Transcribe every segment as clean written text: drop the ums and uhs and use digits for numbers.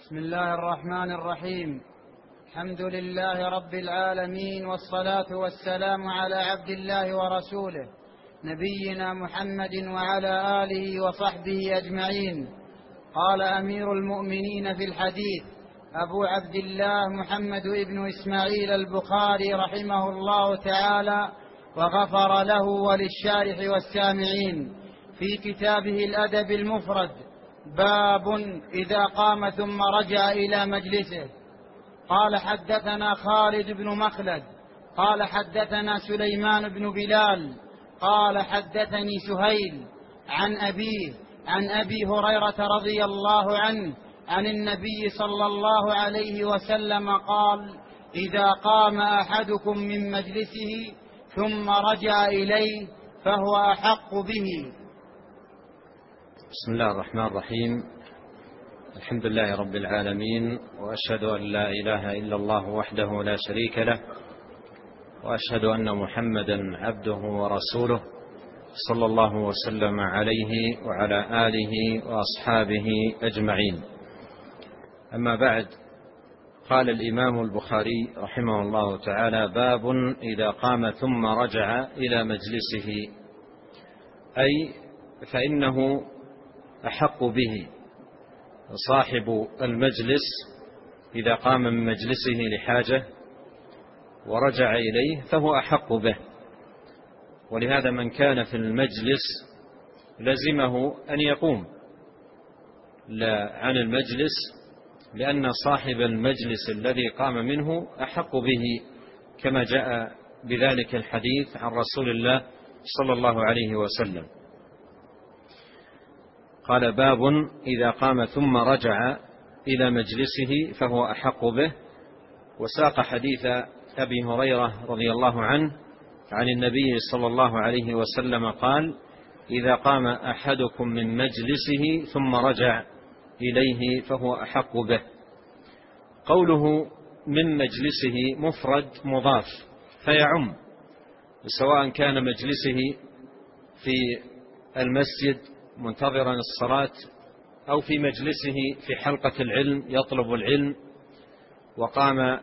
بسم الله الرحمن الرحيم. الحمد لله رب العالمين، والصلاة والسلام على عبد الله ورسوله نبينا محمد وعلى آله وصحبه أجمعين. قال أمير المؤمنين في الحديث أبو عبد الله محمد بن إسماعيل البخاري رحمه الله تعالى وغفر له وللشارح والسامعين في كتابه الأدب المفرد: باب إذا قام ثم رجع إلى مجلسه. قال: حدثنا خالد بن مخلد قال حدثنا سليمان بن بلال قال حدثني سهيل عن أبيه عن أبي هريرة رضي الله عنه عن النبي صلى الله عليه وسلم قال: إذا قام أحدكم من مجلسه ثم رجع إليه فهو أحق به. بسم الله الرحمن الرحيم. الحمد لله رب العالمين، وأشهد أن لا إله إلا الله وحده لا شريك له، وأشهد أن محمدا عبده ورسوله صلى الله وسلم عليه وعلى آله وأصحابه أجمعين. أما بعد، قال الإمام البخاري رحمه الله تعالى: باب إذا قام ثم رجع إلى مجلسه، أي فإنه أحق به. صاحب المجلس إذا قام من مجلسه لحاجة ورجع إليه فهو أحق به، ولهذا من كان في المجلس لزمه أن يقوم عن المجلس، لأن صاحب المجلس الذي قام منه أحق به، كما جاء بذلك الحديث عن رسول الله صلى الله عليه وسلم. قال: باب إذا قام ثم رجع إلى مجلسه فهو أحق به. وساق حديث أبي هريرة رضي الله عنه عن النبي صلى الله عليه وسلم قال: إذا قام أحدكم من مجلسه ثم رجع إليه فهو أحق به. قوله من مجلسه مفرد مضاف فيعم، سواء كان مجلسه في المسجد منتظرا الصلاة، أو في مجلسه في حلقة العلم يطلب العلم وقام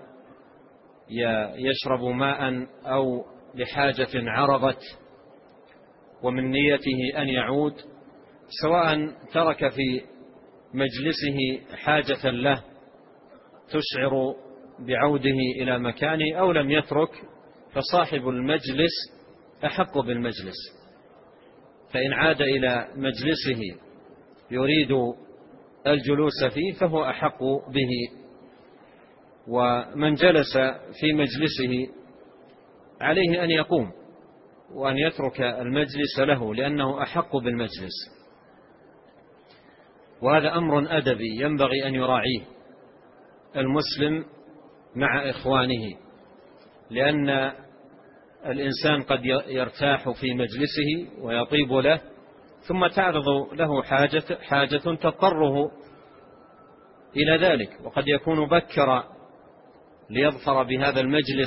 يشرب ماء أو لحاجة عرضت ومن نيته أن يعود، سواء ترك في مجلسه حاجة له تشعر بعوده إلى مكانه أو لم يترك، فصاحب المجلس أحق بالمجلس. فإن عاد إلى مجلسه يريد الجلوس فيه فهو أحق به. ومن جلس في مجلسه عليه أن يقوم وأن يترك المجلس له، لأنه أحق بالمجلس. وهذا أمر أدبي ينبغي أن يراعيه المسلم مع إخوانه، لأن الإنسان قد يرتاح في مجلسه ويطيب له، ثم تعرض له حاجة تضطره إلى ذلك، وقد يكون بكر ليظفر بهذا المجلس،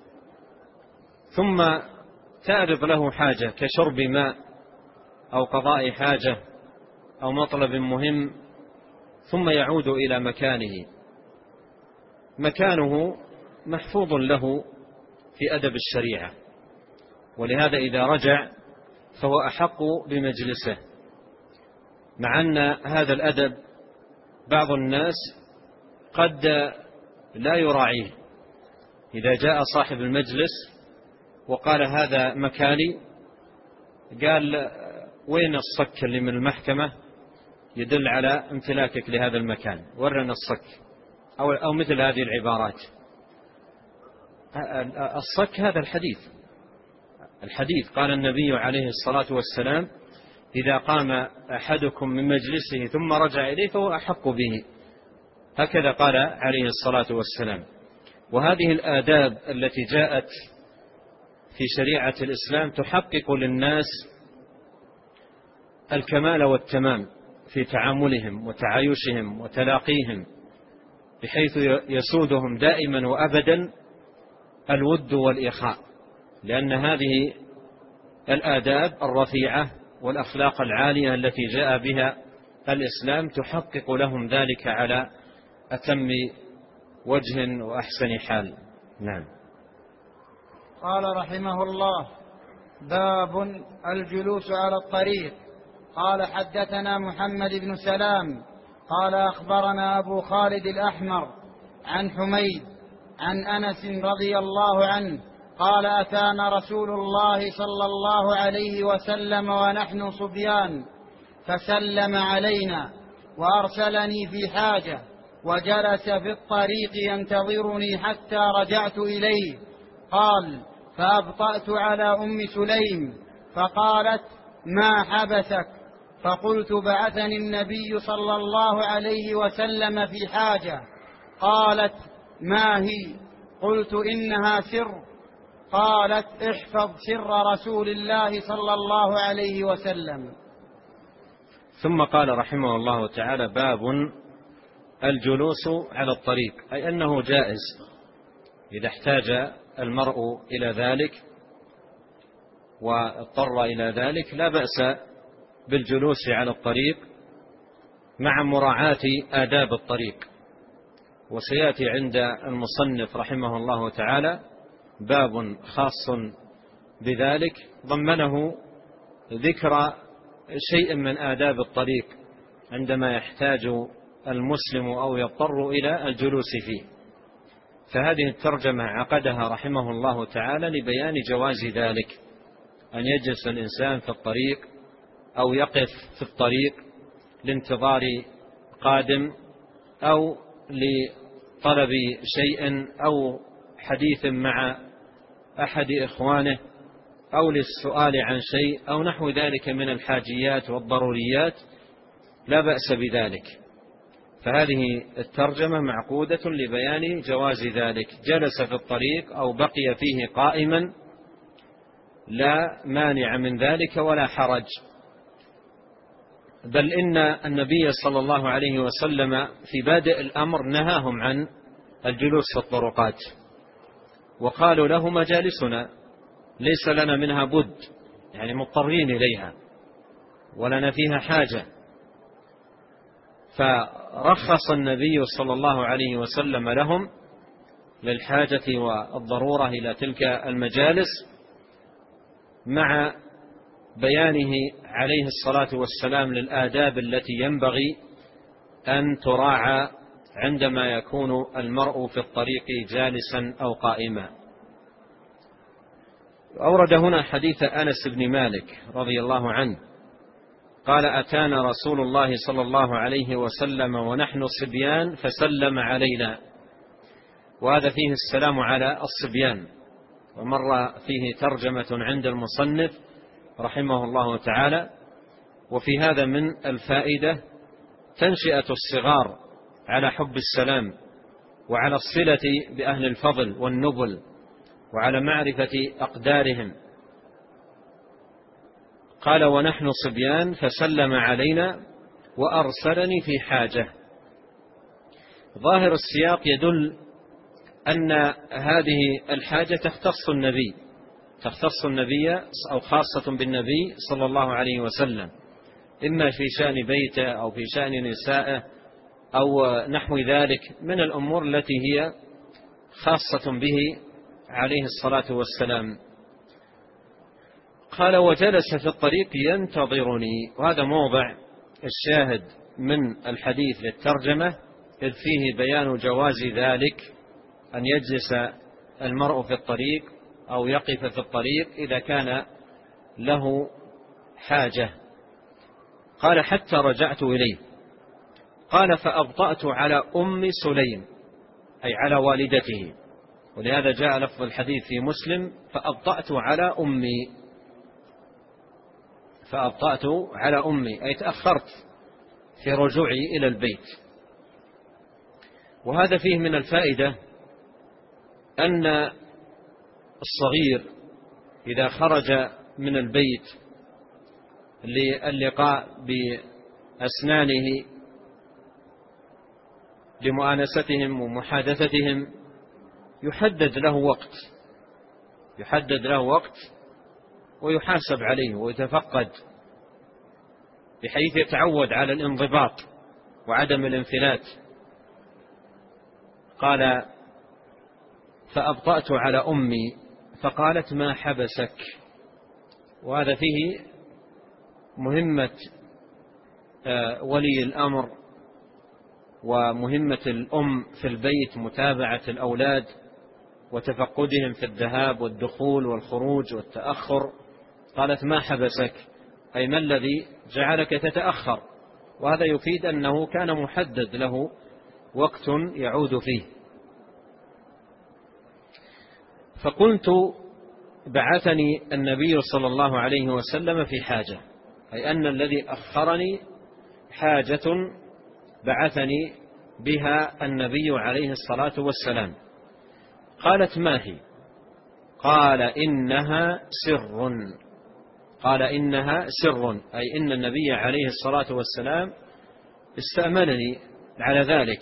ثم تعرض له حاجة كشرب ماء أو قضاء حاجة أو مطلب مهم، ثم يعود إلى مكانه محفوظ له في أدب الشريعة. ولهذا إذا رجع فهو أحق بمجلسه، مع أن هذا الأدب بعض الناس قد لا يراعيه. إذا جاء صاحب المجلس وقال: هذا مكاني، قال: وين الصك اللي من المحكمة يدل على امتلاكك لهذا المكان، ورنا الصك، أو مثل هذه العبارات. الصك هذا الحديث قال النبي عليه الصلاة والسلام: إذا قام أحدكم من مجلسه ثم رجع إليه فهو أحق به، هكذا قال عليه الصلاة والسلام. وهذه الآداب التي جاءت في شريعة الإسلام تحقق للناس الكمال والتمام في تعاملهم وتعايشهم وتلاقيهم، بحيث يسودهم دائما وأبدا الود والإخاء، لأن هذه الآداب الرفيعة والأخلاق العالية التي جاء بها الإسلام تحقق لهم ذلك على أتم وجه وأحسن حال. نعم. قال رحمه الله: باب الجلوس على الطريق. قال: حدثنا محمد بن سلام قال: أخبرنا أبو خالد الأحمر عن حميد عن أنس رضي الله عنه قال: أتانا رسول الله صلى الله عليه وسلم ونحن صبيان فسلم علينا وأرسلني في حاجة، وجلس في الطريق ينتظرني حتى رجعت إليه. قال: فأبطأت على أم سليم فقالت: ما حبسك؟ فقلت: بعثني النبي صلى الله عليه وسلم في حاجة. قالت: ما هي؟ قلت: إنها سر. قالت: احفظ سر رسول الله صلى الله عليه وسلم. ثم قال رحمه الله تعالى: باب الجلوس على الطريق، أي أنه جائز إذا احتاج المرء إلى ذلك واضطر إلى ذلك، لا بأس بالجلوس على الطريق مع مراعاة آداب الطريق. وسيأتي عند المصنف رحمه الله تعالى باب خاص بذلك ضمنه ذكر شيء من آداب الطريق عندما يحتاج المسلم أو يضطر إلى الجلوس فيه. فهذه الترجمة عقدها رحمه الله تعالى لبيان جواز ذلك، أن يجلس الإنسان في الطريق أو يقف في الطريق لانتظار قادم أو لطلب شيء أو حديث مع أحد إخوانه أو للسؤال عن شيء أو نحو ذلك من الحاجيات والضروريات، لا بأس بذلك. فهذه الترجمة معقودة لبيان جواز ذلك. جلس في الطريق أو بقي فيه قائما لا مانع من ذلك ولا حرج، بل إن النبي صلى الله عليه وسلم في بادئ الأمر نهاهم عن الجلوس في الطرقات، وقالوا له: مجالسنا ليس لنا منها بد، يعني مضطرين إليها ولنا فيها حاجة. فرخص النبي صلى الله عليه وسلم لهم للحاجة والضرورة إلى تلك المجالس، مع بيانه عليه الصلاة والسلام للآداب التي ينبغي أن تراعى عندما يكون المرء في الطريق جالسا أو قائما. أورد هنا حديث أنس بن مالك رضي الله عنه قال: أتانا رسول الله صلى الله عليه وسلم ونحن صبيان فسلم علينا. وهذا فيه السلام على الصبيان، ومر فيه ترجمة عند المصنف رحمه الله تعالى. وفي هذا من الفائدة تنشئة الصغار على حب السلام وعلى الصلة بأهل الفضل والنبل وعلى معرفة أقدارهم. قال: ونحن صبيان فسلم علينا وأرسلني في حاجة. ظاهر السياق يدل أن هذه الحاجة تختص النبي أو خاصة بالنبي صلى الله عليه وسلم، إما في شأن بيته أو في شأن نسائه أو نحو ذلك من الأمور التي هي خاصة به عليه الصلاة والسلام. قال: وجلس في الطريق ينتظرني. وهذا موضع الشاهد من الحديث للترجمة، إذ فيه بيان جواز ذلك أن يجلس المرء في الطريق أو يقف في الطريق إذا كان له حاجة. قال: حتى رجعت إليه. قال: فأبطأت على أم سليم، أي على والدته، ولهذا جاء لفظ الحديث في مسلم: فأبطأت على أمي. فأبطأت على أمي أي تأخرت في رجوعي إلى البيت. وهذا فيه من الفائدة أن الصغير إذا خرج من البيت للقاء بأسنانه لمؤانستهم ومحادثتهم يحدد له وقت ويحاسب عليه ويتفقد، بحيث يتعود على الانضباط وعدم الانفلات قال: فأبطأت على أمي فقالت: ما حبسك؟ وهذا فيه مهمة ولي الأمر ومهمة الأم في البيت، متابعة الأولاد وتفقدهم في الذهاب والدخول والخروج والتأخر. قالت: ما حبسك؟ أي ما الذي جعلك تتأخر؟ وهذا يفيد أنه كان محدد له وقت يعود فيه. فقلت: بعثني النبي صلى الله عليه وسلم في حاجة، أي أن الذي أخرني حاجة بعثني بها النبي عليه الصلاة والسلام. قالت: ما هي؟ قال: إنها سر. قال: إنها سر، أي إن النبي عليه الصلاة والسلام استأمنني على ذلك.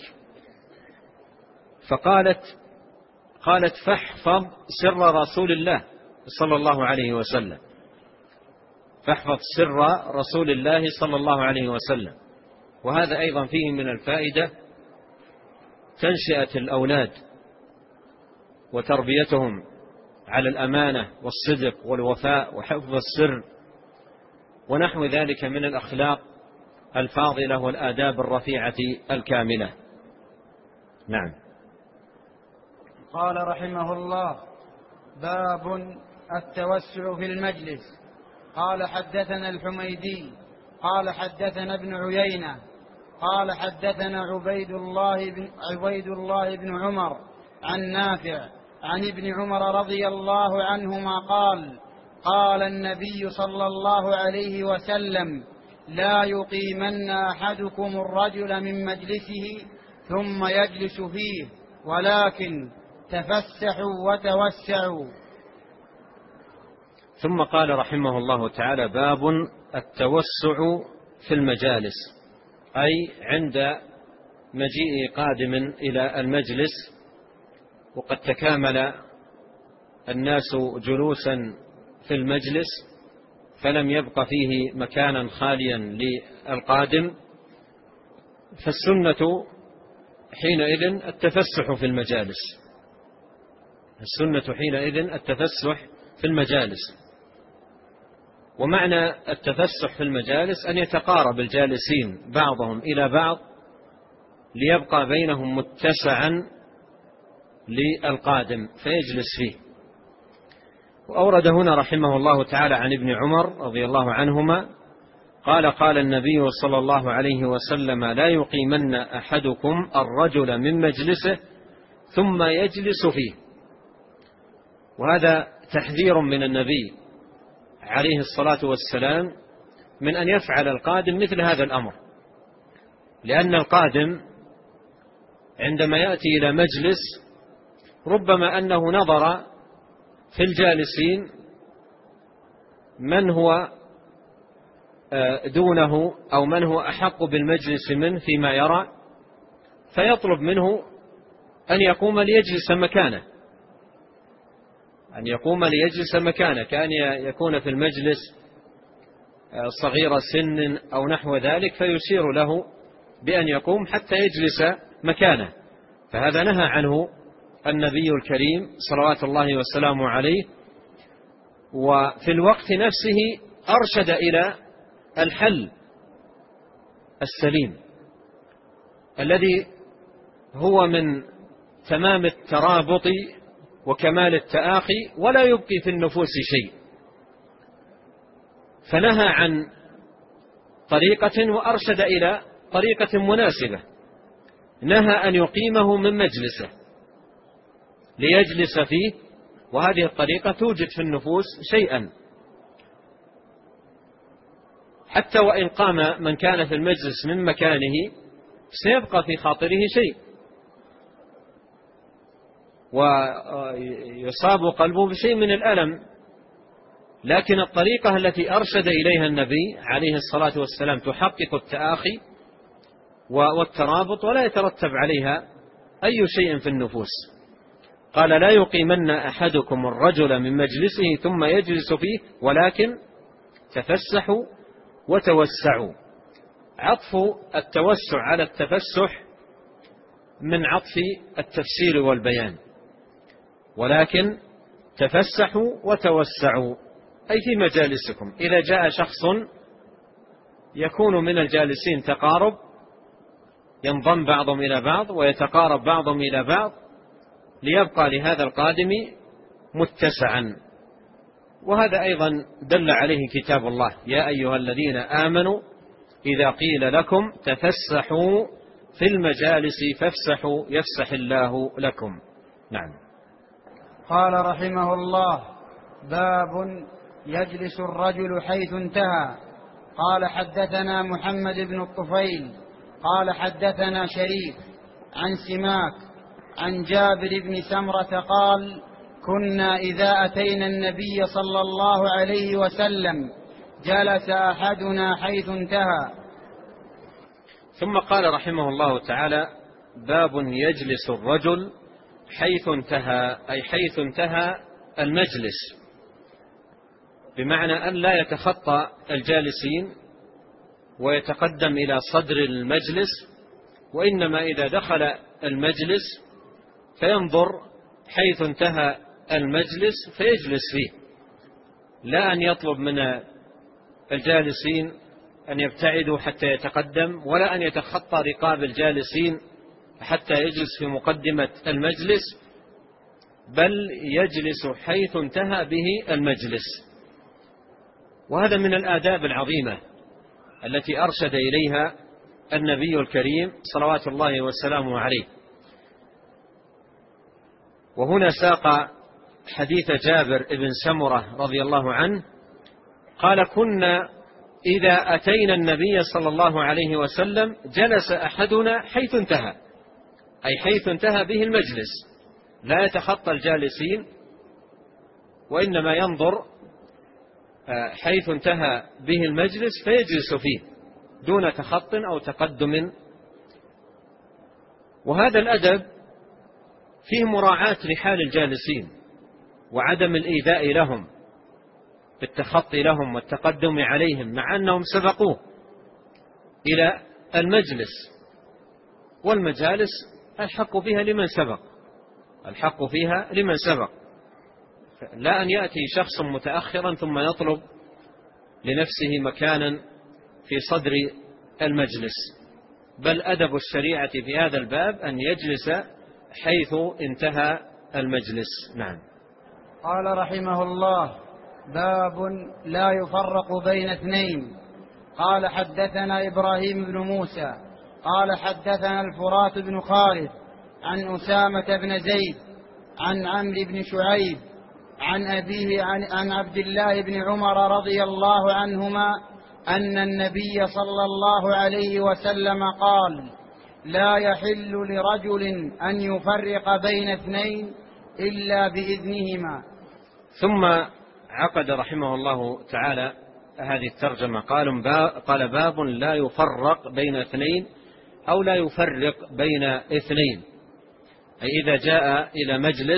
قالت: فاحفظ سر رسول الله صلى الله عليه وسلم. فاحفظ سر رسول الله صلى الله عليه وسلم. وهذا أيضا فيه من الفائدة تنشئة الأولاد وتربيتهم على الأمانة والصدق والوفاء وحفظ السر ونحو ذلك من الأخلاق الفاضلة والآداب الرفيعة الكاملة. نعم. قال رحمه الله: باب التوسع في المجلس. قال: حدثنا الحميدي قال: حدثنا ابن عيينة قال: حدثنا عبيد الله بن عمر عن نافع عن ابن عمر رضي الله عنهما قال: قال النبي صلى الله عليه وسلم: لا يقيمن أحدكم الرجل من مجلسه ثم يجلس فيه، ولكن تفسحوا وتوسعوا. ثم قال رحمه الله تعالى: باب التوسع في المجالس، أي عند مجيء قادم إلى المجلس وقد تكامل الناس جلوسا في المجلس فلم يبق فيه مكانا خاليا للقادم، فالسنة حينئذ التفسح في المجالس. السنة حينئذ التفسح في المجالس. ومعنى التفسح في المجالس أن يتقارب الجالسين بعضهم إلى بعض ليبقى بينهم متسعا للقادم فيجلس فيه. وأورد هنا رحمه الله تعالى عن ابن عمر رضي الله عنهما قال: قال النبي صلى الله عليه وسلم: لا يقيمن أحدكم الرجل من مجلسه ثم يجلس فيه. وهذا تحذير من النبي عليه الصلاة والسلام من أن يفعل القادم مثل هذا الأمر، لأن القادم عندما يأتي إلى مجلس ربما أنه نظر في الجالسين من هو دونه أو من هو أحق بالمجلس منه فيما يرى، فيطلب منه أن يقوم ليجلس مكانه، أن يقوم ليجلس مكانه، كأن يكون في المجلس صغير سن أو نحو ذلك فيشير له بأن يقوم حتى يجلس مكانه. فهذا نهى عنه النبي الكريم صلوات الله وسلامه عليه، وفي الوقت نفسه أرشد إلى الحل السليم الذي هو من تمام الترابط وكمال التآخي ولا يبقي في النفوس شيء. فنهى عن طريقة وأرشد إلى طريقة مناسبة. نهى أن يقيمه من مجلسه ليجلس فيه، وهذه الطريقة توجد في النفوس شيئا، حتى وإن قام من كان في المجلس من مكانه سيبقى في خاطره شيء ويصاب قلبه بشيء من الألم. لكن الطريقة التي أرشد إليها النبي عليه الصلاة والسلام تحقق التآخي والترابط ولا يترتب عليها أي شيء في النفوس. قال: لا يقيمن أحدكم الرجل من مجلسه ثم يجلس فيه، ولكن تفسحوا وتوسعوا. عطف التوسع على التفسح من عطف التفسير والبيان، ولكن تفسحوا وتوسعوا أي في مجالسكم. إذا جاء شخص يكون من الجالسين تقارب، ينضم بعضهم إلى بعض ويتقارب بعضهم إلى بعض ليبقى لهذا القادم متسعا. وهذا أيضا دل عليه كتاب الله: يا أيها الذين آمنوا إذا قيل لكم تفسحوا في المجالس فافسحوا يفسح الله لكم. نعم. قال رحمه الله: باب يجلس الرجل حيث انتهى. قال حدثنا محمد بن الطفيل قال حدثنا شريك عن سماك عن جابر بن سمرة قال: كنا إذا أتينا النبي صلى الله عليه وسلم جلس أحدنا حيث انتهى. ثم قال رحمه الله تعالى: باب يجلس الرجل حيث انتهى، أي حيث انتهى المجلس، بمعنى أن لا يتخطى الجالسين ويتقدم إلى صدر المجلس، وإنما إذا دخل المجلس فينظر حيث انتهى المجلس فيجلس فيه، لا أن يطلب من الجالسين أن يبتعدوا حتى يتقدم، ولا أن يتخطى رقاب الجالسين حتى يجلس في مقدمة المجلس، بل يجلس حيث انتهى به المجلس. وهذا من الآداب العظيمة التي أرشد إليها النبي الكريم صلوات الله وسلامه عليه. وهنا ساق حديث جابر بن سمرة رضي الله عنه قال: كنا إذا أتينا النبي صلى الله عليه وسلم جلس أحدنا حيث انتهى، أي حيث انتهى به المجلس، لا يتخطى الجالسين، وإنما ينظر حيث انتهى به المجلس فيجلس فيه دون تخط أو تقدم. وهذا الأدب فيه مراعاة لحال الجالسين وعدم الإيذاء لهم بالتخطي لهم والتقدم عليهم، مع أنهم سبقوه إلى المجلس، والمجالس الحق فيها لمن سبق، الحق فيها لمن سبق، لا أن يأتي شخص متأخرا ثم يطلب لنفسه مكانا في صدر المجلس، بل أدب الشريعة في هذا الباب أن يجلس حيث انتهى المجلس. نعم. قال رحمه الله: باب لا يفرق بين اثنين. قال حدثنا إبراهيم بن موسى قال حدثنا الفرات بن خالد عن أسامة بن زيد عن عمرو بن شعيب عن أبيه عن عبد الله بن عمر رضي الله عنهما أن النبي صلى الله عليه وسلم قال: لا يحل لرجل أن يفرق بين اثنين إلا بإذنهما. ثم عقد رحمه الله تعالى هذه الترجمة، قال: باب لا يفرق بين اثنين أو لا يفرق بين اثنين، أي إذا جاء إلى مجلس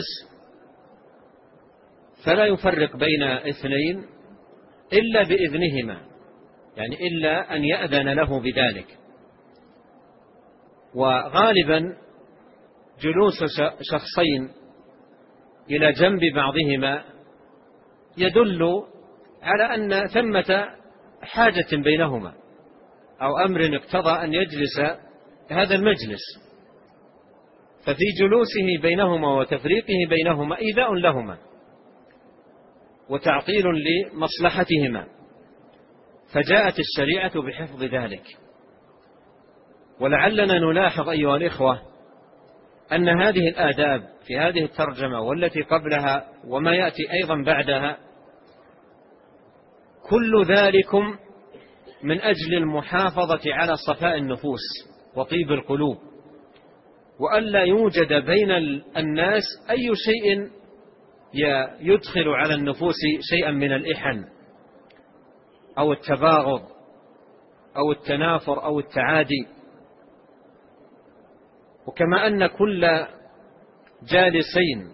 فلا يفرق بين اثنين إلا بإذنهما، يعني إلا أن يأذن له بذلك. وغالبا جلوس شخصين إلى جنب بعضهما يدل على أن ثمة حاجة بينهما أو أمر اقتضى أن يجلس هذا المجلس، ففي جلوسه بينهما وتفريقه بينهما إيذاء لهما وتعطيل لمصلحتهما، فجاءت الشريعة بحفظ ذلك. ولعلنا نلاحظ أيها الإخوة أن هذه الآداب في هذه الترجمة والتي قبلها وما يأتي أيضا بعدها كل ذلكم من أجل المحافظة على صفاء النفوس وطيب القلوب، وألا يوجد بين الناس أي شيء يدخل على النفوس شيئا من الإحن أو التباغض أو التنافر أو التعادي. وكما أن كل جالسين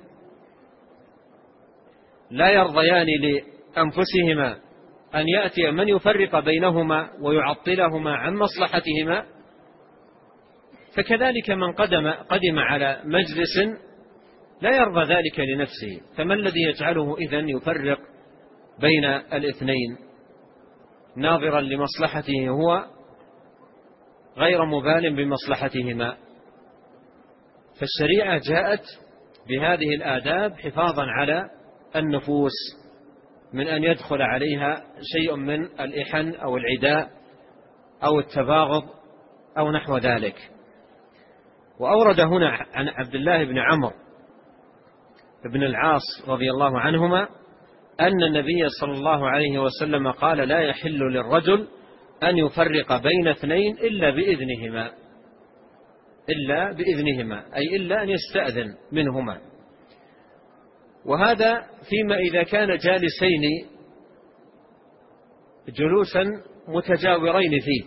لا يرضيان لأنفسهما أن يأتي من يفرق بينهما ويعطلهما عن مصلحتهما، فكذلك من قدم على مجلس لا يرضى ذلك لنفسه، فما الذي يجعله إذن يفرق بين الاثنين ناظرا لمصلحته هو غير مبال بمصلحتهما؟ فالشريعة جاءت بهذه الآداب حفاظا على النفوس من أن يدخل عليها شيء من الإحن أو العداء أو التباغض أو نحو ذلك. وأورد هنا عن عبد الله بن عمرو بن العاص رضي الله عنهما أن النبي صلى الله عليه وسلم قال: لا يحل للرجل أن يفرق بين اثنين إلا بإذنهما، أي إلا أن يستأذن منهما. وهذا فيما إذا كان جالسين جلوسا متجاورين فيه.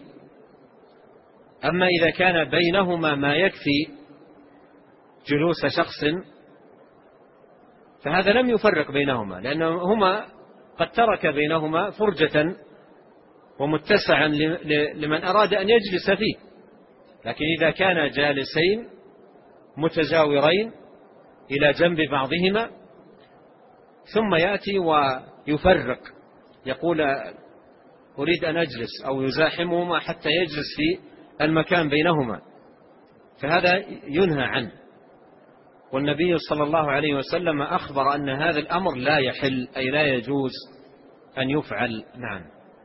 أما إذا كان بينهما ما يكفي جلوس شخص فهذا لم يفرق بينهما، لأنهما قد ترك بينهما فرجة ومتسعا لمن أراد أن يجلس فيه. لكن إذا كان جالسين متجاورين إلى جنب بعضهما ثم يأتي ويفرق يقول أريد أن أجلس، أو يزاحمهما حتى يجلس في المكان بينهما، فهذا ينهى عنه. والنبي صلى الله عليه وسلم أخبر أن هذا الأمر لا يحل، أي لا يجوز أن يفعل. نعم.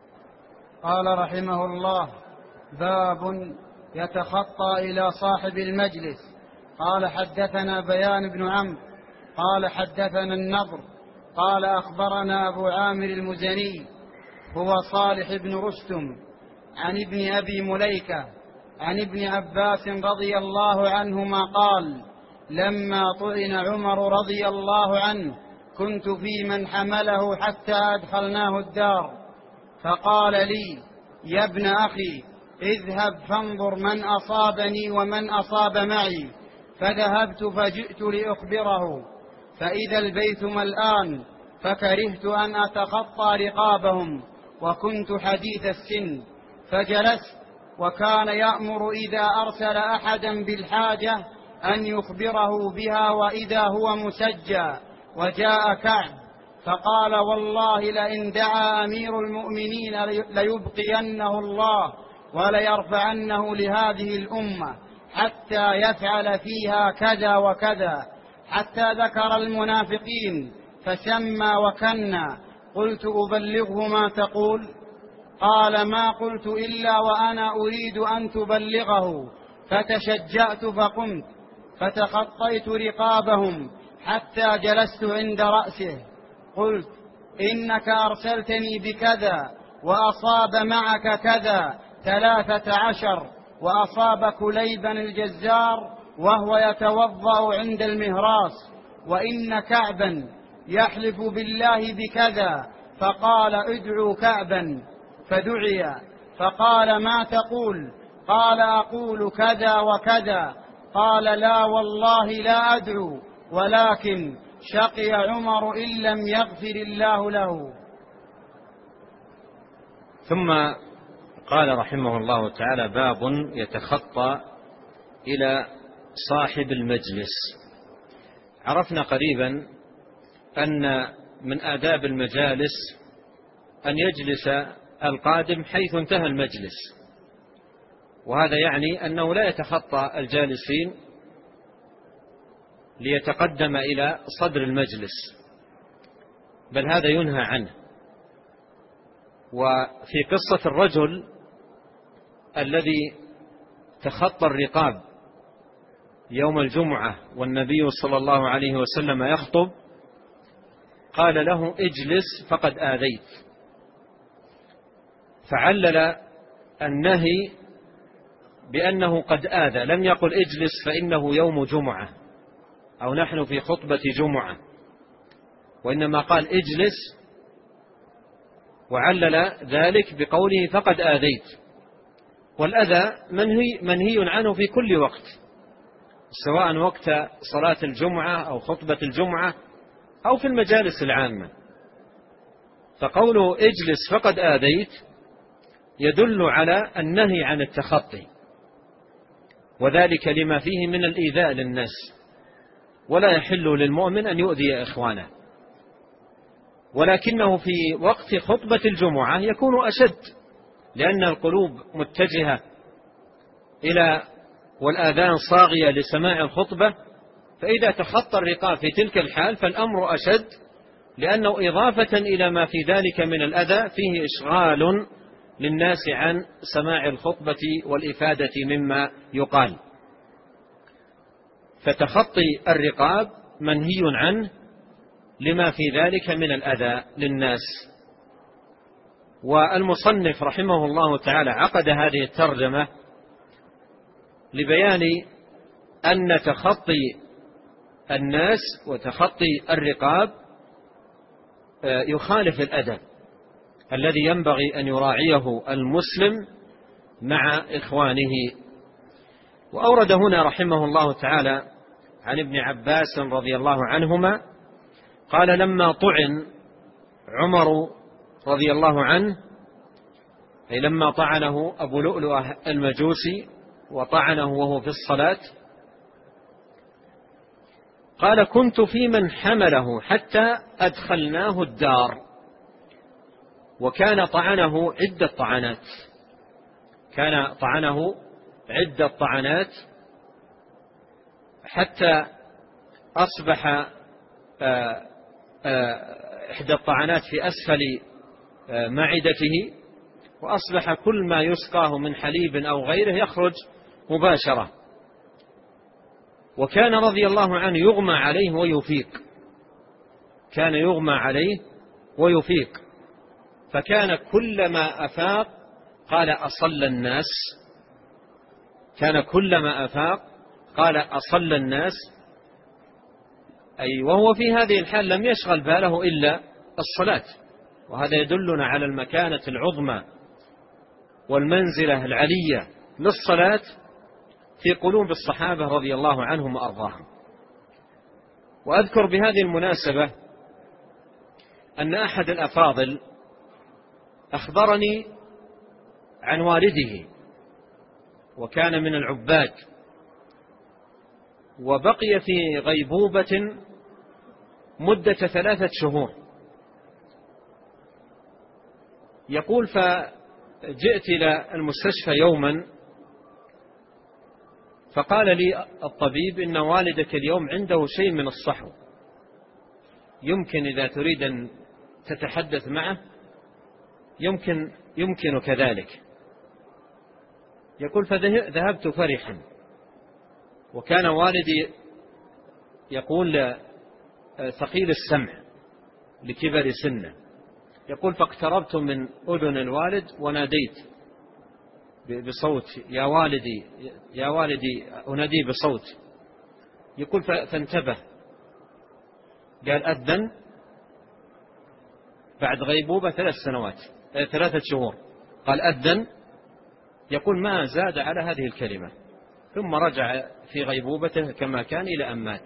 قال رحمه الله: باب يتخطى إلى صاحب المجلس. قال: حدثنا بيان بن عمرو قال: حدثنا النضر قال: أخبرنا أبو عامر المزني هو صالح بن رستم عن ابن أبي مليكة عن ابن عباس رضي الله عنهما قال: لما طعن عمر رضي الله عنه كنت في من حمله حتى أدخلناه الدار، فقال لي: يا ابن أخي، اذهب فانظر من أصابني ومن أصاب معي. فذهبت فجئت لأخبره، فإذا البيت ملآن، فكرهت أن أتخطى رقابهم، وكنت حديث السن، فجلست. وكان يأمر إذا أرسل أحدا بالحاجة أن يخبره بها وإذا هو مسجى. وجاء كعب فقال: والله لئن دعا أمير المؤمنين ليبقينه الله وليرفعنه لهذه الأمة حتى يفعل فيها كذا وكذا، حتى ذكر المنافقين فسمى وكنى. قلت: أبلغه ما تقول؟ قال: ما قلت إلا وأنا أريد أن تبلغه. فتشجعت فقمت فتخطيت رقابهم حتى جلست عند رأسه. قلت: إنك أرسلتني بكذا وأصاب معك كذا 13، وأصاب كليبا الجزار وهو يتوضأ عند المهراس، وإن كعبا يحلف بالله بكذا. فقال: ادعوا كعبا. فدعي، فقال: ما تقول؟ قال: أقول كذا وكذا. قال: لا والله لا أدعو، ولكن شقي عمر إن لم يغفر الله له. ثم قال رحمه الله تعالى: باب يتخطى إلى صاحب المجلس. عرفنا قريبا أن من آداب المجالس أن يجلس القادم حيث انتهى المجلس، وهذا يعني أنه لا يتخطى الجالسين ليتقدم إلى صدر المجلس، بل هذا ينهى عنه. وفي قصة الرجل الذي تخطى الرقاب يوم الجمعة والنبي صلى الله عليه وسلم يخطب، قال له: اجلس فقد آذيت. فعلل النهي بأنه قد آذى، لم يقل اجلس فإنه يوم جمعة أو نحن في خطبة جمعة، وإنما قال اجلس، وعلل ذلك بقوله فقد آذيت. والأذى منهي عنه في كل وقت، سواء وقت صلاة الجمعة أو خطبة الجمعة أو في المجالس العامة. فقوله اجلس فقد آذيت يدل على النهي عن التخطي، وذلك لما فيه من الإيذاء للناس، ولا يحل للمؤمن أن يؤذي إخوانه، ولكنه في وقت خطبة الجمعة يكون أشد، لأن القلوب متجهة إلى والآذان صاغية لسماع الخطبة، فإذا تخطى الرقاب في تلك الحال فالأمر أشد، لأنه إضافة إلى ما في ذلك من الأذى فيه إشغال للناس عن سماع الخطبة والإفادة مما يقال. فتخطي الرقاب منهي عنه لما في ذلك من الأذى للناس. والمصنف رحمه الله تعالى عقد هذه الترجمة لبيان أن تخطي الناس وتخطي الرقاب يخالف الأدب الذي ينبغي أن يراعيه المسلم مع إخوانه. وأورد هنا رحمه الله تعالى عن ابن عباس رضي الله عنهما قال: لما طعن عمر رضي الله عنه، أي لما طعنه أبو لؤلؤة المجوسي وطعنه وهو في الصلاة، قال: كنت في من حمله حتى أدخلناه الدار. وكان طعنه عدة طعنات، كان طعنه عدة طعنات حتى أصبح إحدى الطعنات في أسفل معدته، وأصبح كل ما يسقاه من حليب أو غيره يخرج مباشرة. وكان رضي الله عنه يغمى عليه ويفيق، كان يغمى عليه ويفيق، فكان كلما أفاق قال: أصل الناس، كان كلما أفاق قال: أصل الناس، أي وهو في هذه الحال لم يشغل باله إلا الصلاة. وهذا يدلنا على المكانة العظمى والمنزلة العلية للصلاة في قلوب الصحابة رضي الله عنهم وأرضاهم. وأذكر بهذه المناسبة أن أحد الأفاضل أخبرني عن والده، وكان من العباد، وبقي في غيبوبة مدة 3 شهور. يقول: فجئت إلى المستشفى يوما فقال لي الطبيب: إن والدك اليوم عنده شيء من الصحو، يمكن إذا تريد أن تتحدث معه يمكن كذلك. يقول: فذهبت فرحا، وكان والدي يقول ثقيل السمع لكبر سنه. يقول: فاقتربت من أذن الوالد وناديت بصوت: يا والدي يا والدي، أنادي بصوت. يقول: فانتبه، قال: أذن بعد غيبوبة 3 شهور، قال: أذن. يقول: ما زاد على هذه الكلمة، ثم رجع في غيبوبته كما كان إلى أن مات.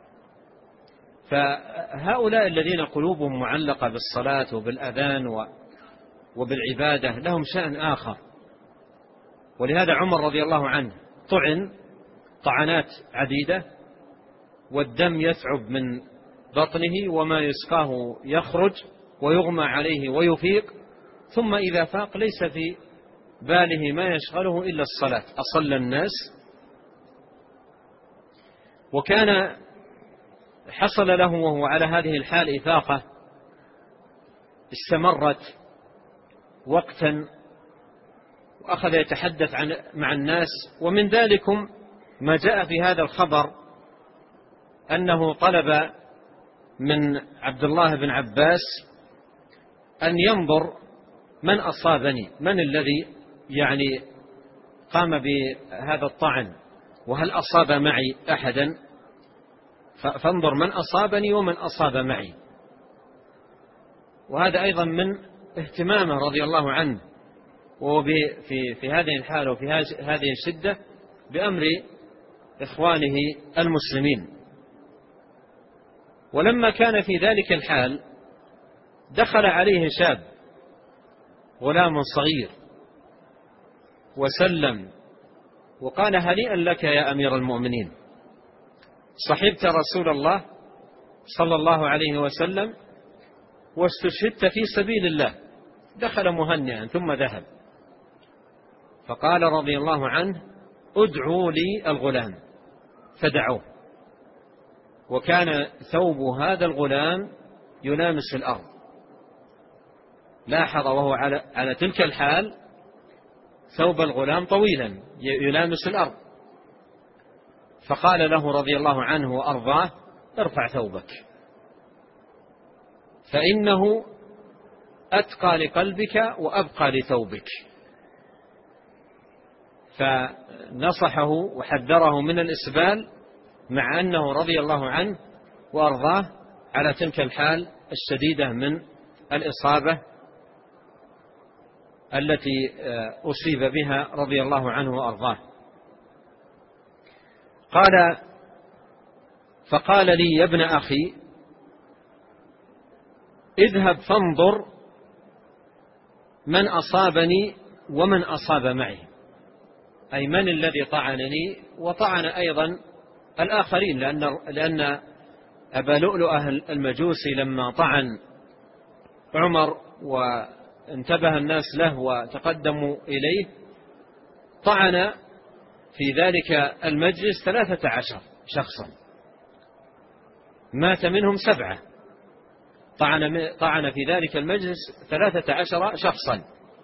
فهؤلاء الذين قلوبهم معلقة بالصلاة وبالأذان وبالعبادة لهم شأن آخر. ولهذا عمر رضي الله عنه طعن طعنات عديدة، والدم يثعب من بطنه وما يسقاه يخرج ويغمى عليه ويفيق، ثم إذا فاق ليس في باله ما يشغله إلا الصلاة، أصل الناس. وكان حصل له وهو على هذه الحال إفاقة استمرت وقتا، وأخذ يتحدث مع الناس. ومن ذلكم ما جاء في هذا الخبر أنه طلب من عبد الله بن عباس أن ينظر من أصابني، من الذي يعني قام بهذا الطعن، وهل أصاب معي أحدا، فانظر من أصابني ومن أصاب معي. وهذا أيضا من اهتمامه رضي الله عنه وهو في هذه الحالة وفي هذه الشدة بأمر إخوانه المسلمين. ولما كان في ذلك الحال دخل عليه شاب غلام صغير وسلم وقال: هنيئا لك يا أمير المؤمنين، صحبت رسول الله صلى الله عليه وسلم واستشهدت في سبيل الله. دخل مهنئا ثم ذهب. فقال رضي الله عنه: ادعوا لي الغلام، فدعوه. وكان ثوب هذا الغلام يلامس الأرض. لاحظ وهو على تلك الحال ثوب الغلام طويلا يلامس الأرض. فقال له رضي الله عنه وأرضاه: ارفع ثوبك، فإنه أتقى لقلبك وأبقى لثوبك. فنصحه وحذره من الإسبال، مع أنه رضي الله عنه وأرضاه على تلك الحال الشديدة من الإصابة التي أصيب بها رضي الله عنه وأرضاه. فقال لي: يا ابن أخي، اذهب فانظر من أصابني ومن أصاب معي، أي من الذي طعنني وطعن أيضا الآخرين، لأن أبا لؤلؤة المجوسي لما طعن عمر وانتبه الناس له وتقدموا إليه، طعن في ذلك المجلس 13 شخصا، مات منهم 7. طعن في ذلك المجلس 13 شخصا.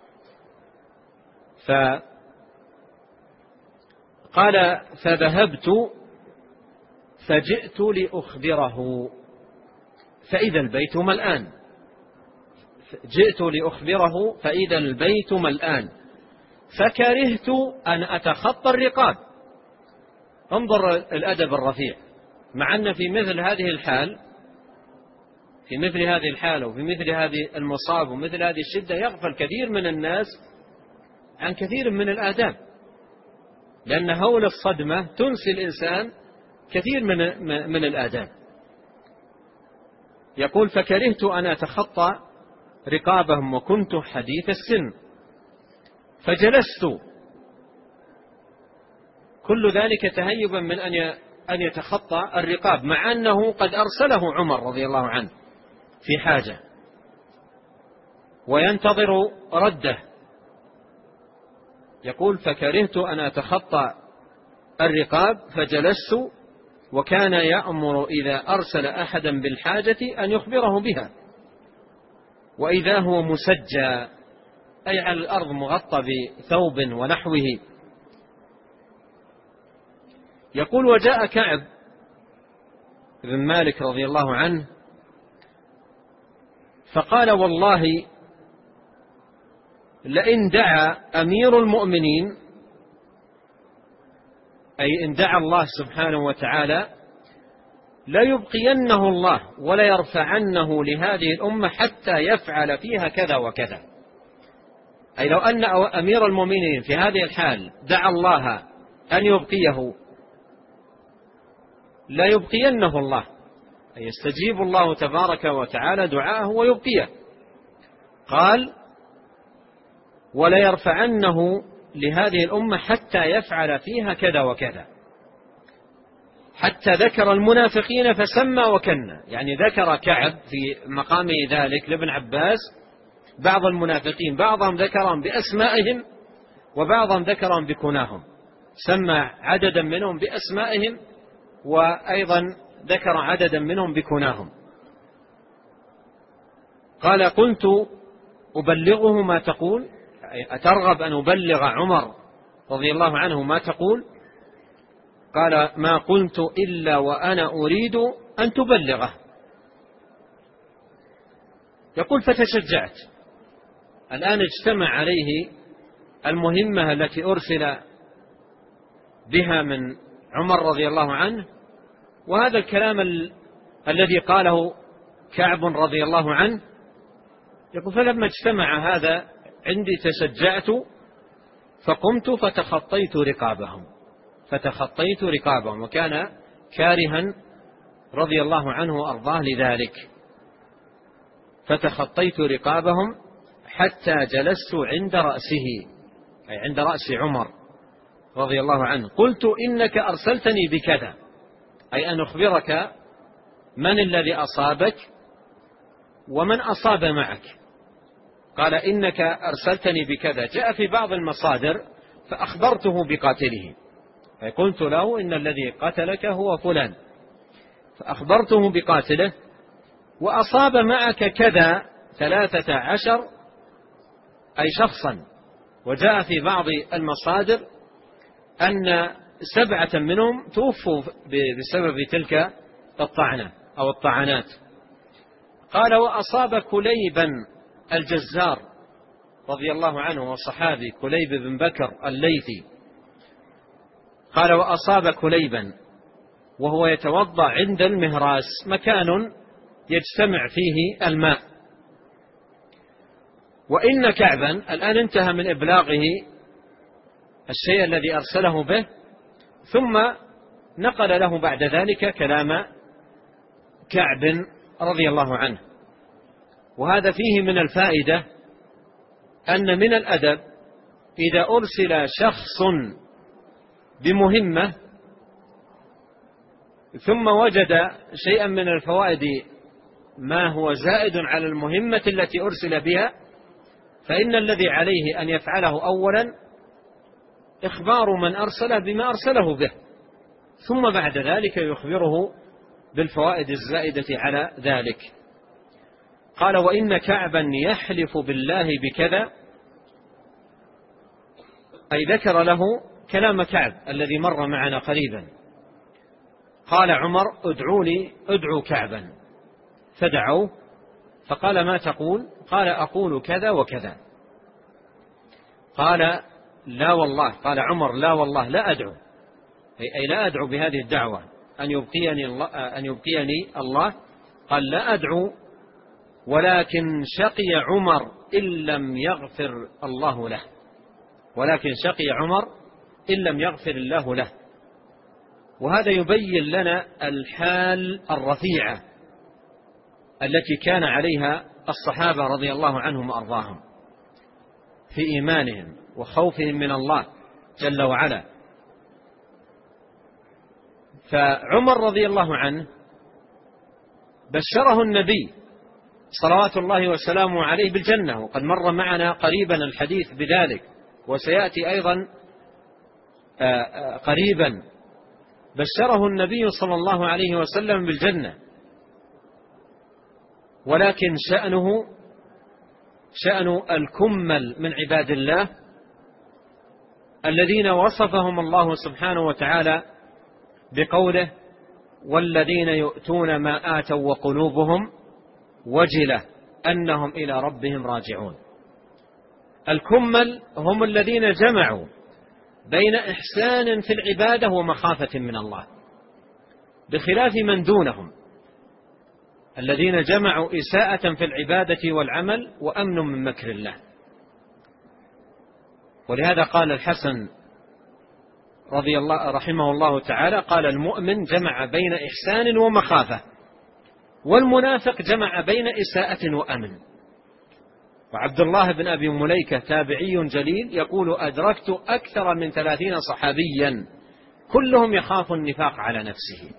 فقال: فذهبت فجئت لأخبره فإذا البيت ملآن. جئت لأخبره فإذا البيت ملآن، فكرهت أن أتخطى الرقاب. انظر الأدب الرفيع، مع أن في مثل هذه الحالة وفي مثل هذه المصاب ومثل هذه الشدة يغفل كثير من الناس عن كثير من الآداب، لأن هول الصدمة تنسي الإنسان كثير من الآداب. يقول: فكرهت أن أتخطى رقابهم وكنت حديث السن، فجلست. كل ذلك تهيبا من أن يتخطى الرقاب، مع أنه قد أرسله عمر رضي الله عنه في حاجة وينتظر رده. يقول: فكرهت أن أتخطى الرقاب فجلست، وكان يأمر إذا أرسل أحدا بالحاجة أن يخبره بها، وإذا هو مسجى، أي على الأرض مغطى بثوب ونحوه. يقول: وجاء كعب بن مالك رضي الله عنه فقال: والله لئن دعا أمير المؤمنين، أي إن دعا الله سبحانه وتعالى، لا يبقينه الله ولا يرفعنه لهذه الأمة حتى يفعل فيها كذا وكذا. أي لو أن أمير المؤمنين في هذه الحال دعا الله أن يبقيه لا يبقينه الله، أي يستجيب الله تبارك وتعالى دعاءه ويبقيه. قال: ولا يرفعنه لهذه الأمة حتى يفعل فيها كذا وكذا، حتى ذكر المنافقين فسمى وكنى. يعني ذكر كعب في مقام ذلك لابن عباس بعض المنافقين، بعضهم ذكرهم بأسمائهم وبعضهم ذكرهم بكناهم، سمى عددا منهم بأسمائهم وأيضا ذكر عددا منهم بكناهم. قال: قلت أبلغه ما تقول، أترغب أن أبلغ عمر رضي الله عنه ما تقول؟ قال: ما قلت إلا وأنا أريد أن تبلغه. يقول: فتشجعت. الآن اجتمع عليه المهمة التي أرسل بها من عمر رضي الله عنه، وهذا الكلام الذي قاله كعب رضي الله عنه. يقول: فلما اجتمع هذا عندي تشجعت فقمت فتخطيت رقابهم، وكان كارها رضي الله عنه وأرضاه لذلك. فتخطيت رقابهم حتى جلست عند رأسه، أي عند رأس عمر، رضي الله عنه: قلت إنك أرسلتني بكذا، أي أن أخبرك من الذي أصابك ومن أصاب معك. قال: إنك أرسلتني بكذا. جاء في بعض المصادر: فأخبرته بقاتله، فقلت له: إن الذي قتلك هو فلان، فأخبرته بقاتله، وأصاب معك كذا 13 أي شخصا. وجاء في بعض المصادر أن 7 منهم توفوا بسبب تلك الطعنة أو الطعنات. قال: وأصاب كليبا الجزار رضي الله عنه والصحابي كليب بن بكر الليثي. قال: وأصاب كليبا وهو يتوضأ عند المهراس، مكان يجتمع فيه الماء. وإن كعبا، الآن انتهى من إبلاغه الشيء الذي أرسله به، ثم نقل له بعد ذلك كلام كعب رضي الله عنه. وهذا فيه من الفائدة أن من الأدب إذا أرسل شخص بمهمة ثم وجد شيئا من الفوائد ما هو زائد على المهمة التي أرسل بها، فإن الذي عليه أن يفعله أولا إخبار من أرسله بما أرسله به، ثم بعد ذلك يخبره بالفوائد الزائدة على ذلك. قال: وإن كعبا يحلف بالله بكذا، أي ذكر له كلام كعب الذي مر معنا قريبا. قال عمر: ادعوا كعبا، فدعوه، فقال: ما تقول؟ قال: أقول كذا وكذا. قال: لا والله. قال عمر: لا والله لا أدعو، أي لا أدعو بهذه الدعوة أن يبقيني الله. قال: لا أدعو، ولكن شقي عمر إن لم يغفر الله له، ولكن شقي عمر إن لم يغفر الله له. وهذا يبين لنا الحال الرفيعة التي كان عليها الصحابة رضي الله عنهم وأرضاهم في إيمانهم وخوفهم من الله جل وعلا. فعمر رضي الله عنه بشره النبي صلوات الله وسلامه عليه بالجنة، وقد مر معنا قريبا الحديث بذلك، وسيأتي أيضا قريبا. بشره النبي صلى الله عليه وسلم بالجنة، ولكن شأن الكمل من عباد الله الذين وصفهم الله سبحانه وتعالى بقوله: والذين يؤتون ما آتوا وقلوبهم وجلة أنهم إلى ربهم راجعون. الكمل هم الذين جمعوا بين إحسان في العبادة ومخافة من الله، بخلاف من دونهم الذين جمعوا إساءة في العبادة والعمل وأمن من مكر الله. ولهذا قال الحسن رحمه الله تعالى: قال: المؤمن جمع بين إحسان ومخافة، والمنافق جمع بين إساءة وأمن. وعبد الله بن أبي مليكة تابعي جليل يقول: أدركت أكثر من 30 صحابيا كلهم يخاف النفاق على نفسه،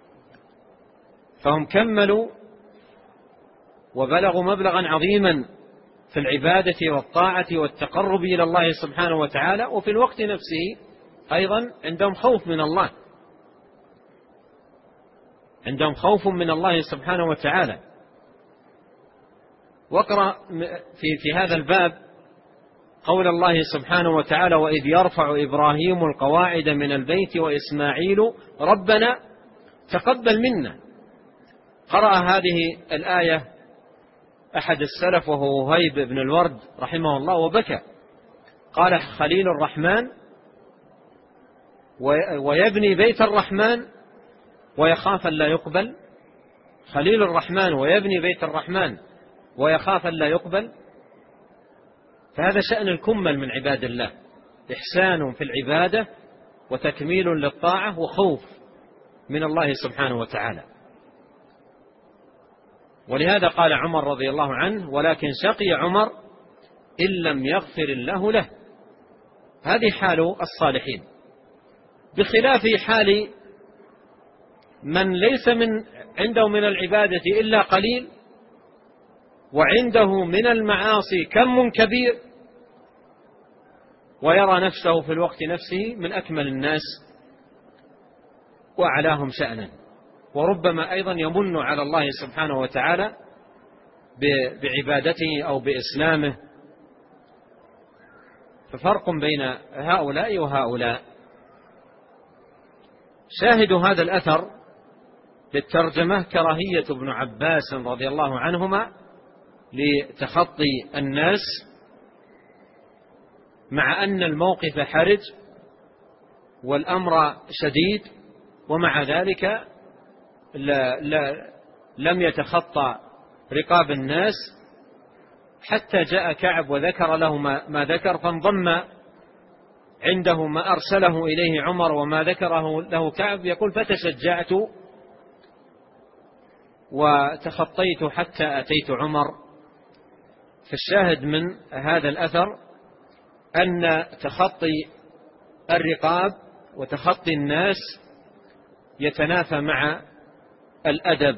فهم كملوا وبلغوا مبلغا عظيما في العبادة والطاعة والتقرب إلى الله سبحانه وتعالى، وفي الوقت نفسه أيضا عندهم خوف من الله، عندهم خوف من الله سبحانه وتعالى. واقرأ في هذا الباب قول الله سبحانه وتعالى: وإذ يرفع إبراهيم القواعد من البيت وإسماعيل ربنا تقبل منا. قرأ هذه الآية أحد السلف وهو وهيب بن الورد رحمه الله وبكى، قال: خليل الرحمن ويبني بيت الرحمن ويخاف أن لا يقبل. خليل الرحمن ويبني بيت الرحمن ويخاف أن لا يقبل. فهذا شأن الكمل من عباد الله، إحسان في العبادة وتكميل للطاعة وخوف من الله سبحانه وتعالى. ولهذا قال عمر رضي الله عنه: ولكن شقي عمر إن لم يغفر الله له. هذه حال الصالحين بخلاف حال من ليس عنده من العبادة إلا قليل، وعنده من المعاصي كم كبير، ويرى نفسه في الوقت نفسه من أكمل الناس وأعلاهم شأنا، وربما أيضا يمن على الله سبحانه وتعالى بعبادته أو بإسلامه. ففرق بين هؤلاء وهؤلاء. شاهد هذا الأثر للترجمة كراهية ابن عباس رضي الله عنهما لتخطي الناس، مع أن الموقف حرج والأمر شديد، ومع ذلك لم يتخطى رقاب الناس حتى جاء كعب وذكر له ما ذكر، فانضم عنده ما أرسله إليه عمر وما ذكره له كعب. يقول فتشجعت وتخطيت حتى أتيت عمر. فالشاهد من هذا الأثر أن تخطي الرقاب وتخطي الناس يتنافى مع الأدب.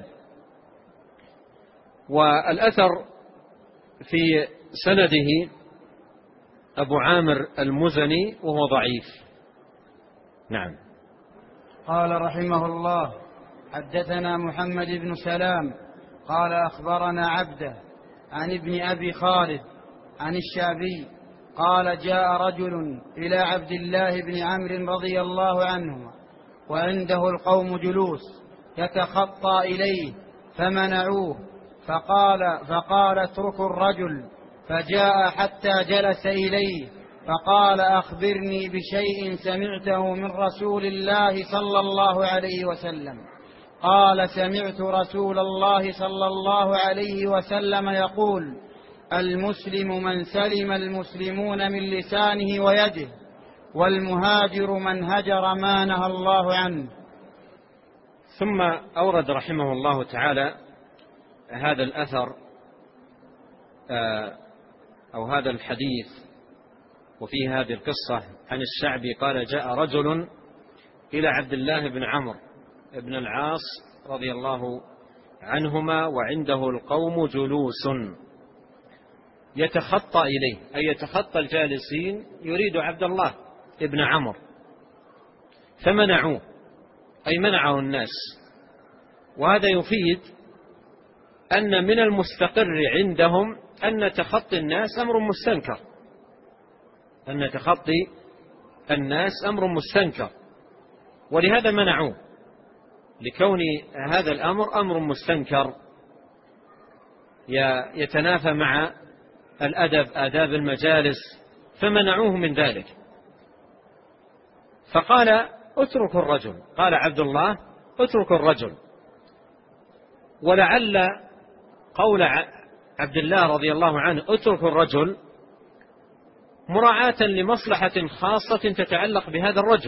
والأثر في سنده أبو عامر المزني وهو ضعيف. نعم. قال رحمه الله: حدثنا محمد بن سلام قال أخبرنا عبده عن ابن أبي خالد عن الشعبي قال: جاء رجل إلى عبد الله بن عمرو رضي الله عنه وعنده القوم جلوس يتخطى إليه فمنعوه، فقال اتركوا الرجل، فجاء حتى جلس إليه فقال: أخبرني بشيء سمعته من رسول الله صلى الله عليه وسلم. قال: سمعت رسول الله صلى الله عليه وسلم يقول: المسلم من سلم المسلمون من لسانه ويده، والمهاجر من هجر ما نهى الله عنه. ثم أورد رحمه الله تعالى هذا الأثر أو هذا الحديث وفي هذه القصة عن الشعبي قال: جاء رجل إلى عبد الله بن عمرو بن العاص رضي الله عنهما وعنده القوم جلوس يتخطى إليه، أي يتخطى الجالسين، يريد عبد الله بن عمرو، فمنعوه، أي منعه الناس. وهذا يفيد أن من المستقر عندهم أن تخطي الناس أمر مستنكر، أن تخطي الناس أمر مستنكر، ولهذا منعوه، لكون هذا الأمر أمر مستنكر يتنافى مع الأدب، آداب المجالس، فمنعوه من ذلك. فقال: اترك الرجل. قال عبد الله: اترك الرجل. ولعل قول عبد الله رضي الله عنه اترك الرجل مراعاة لمصلحة خاصة تتعلق بهذا الرجل،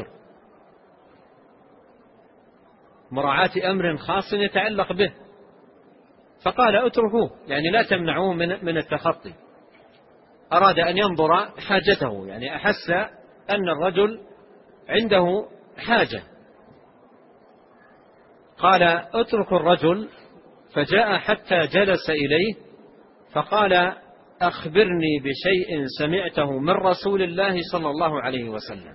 مراعاة أمر خاص يتعلق به، فقال: اتركوه، يعني لا تمنعوه من التخطي. أراد أن ينظر حاجته، يعني أحس أن الرجل عنده حاجة. قال: اترك الرجل، فجاء حتى جلس إليه فقال: أخبرني بشيء سمعته من رسول الله صلى الله عليه وسلم.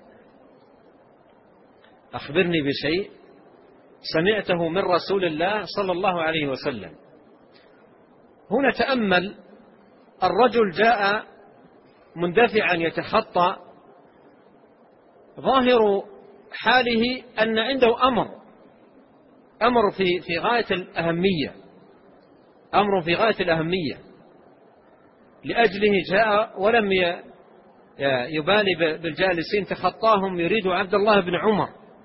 أخبرني بشيء سمعته من رسول الله صلى الله عليه وسلم. هنا تأمل، الرجل جاء مندفعا يتخطى، ظاهر حاله أن عنده أمر في غاية الأهمية، أمر في غاية الأهمية، لأجله جاء ولم يبالي بالجالسين، تخطاهم يريد عبد الله بن عمر.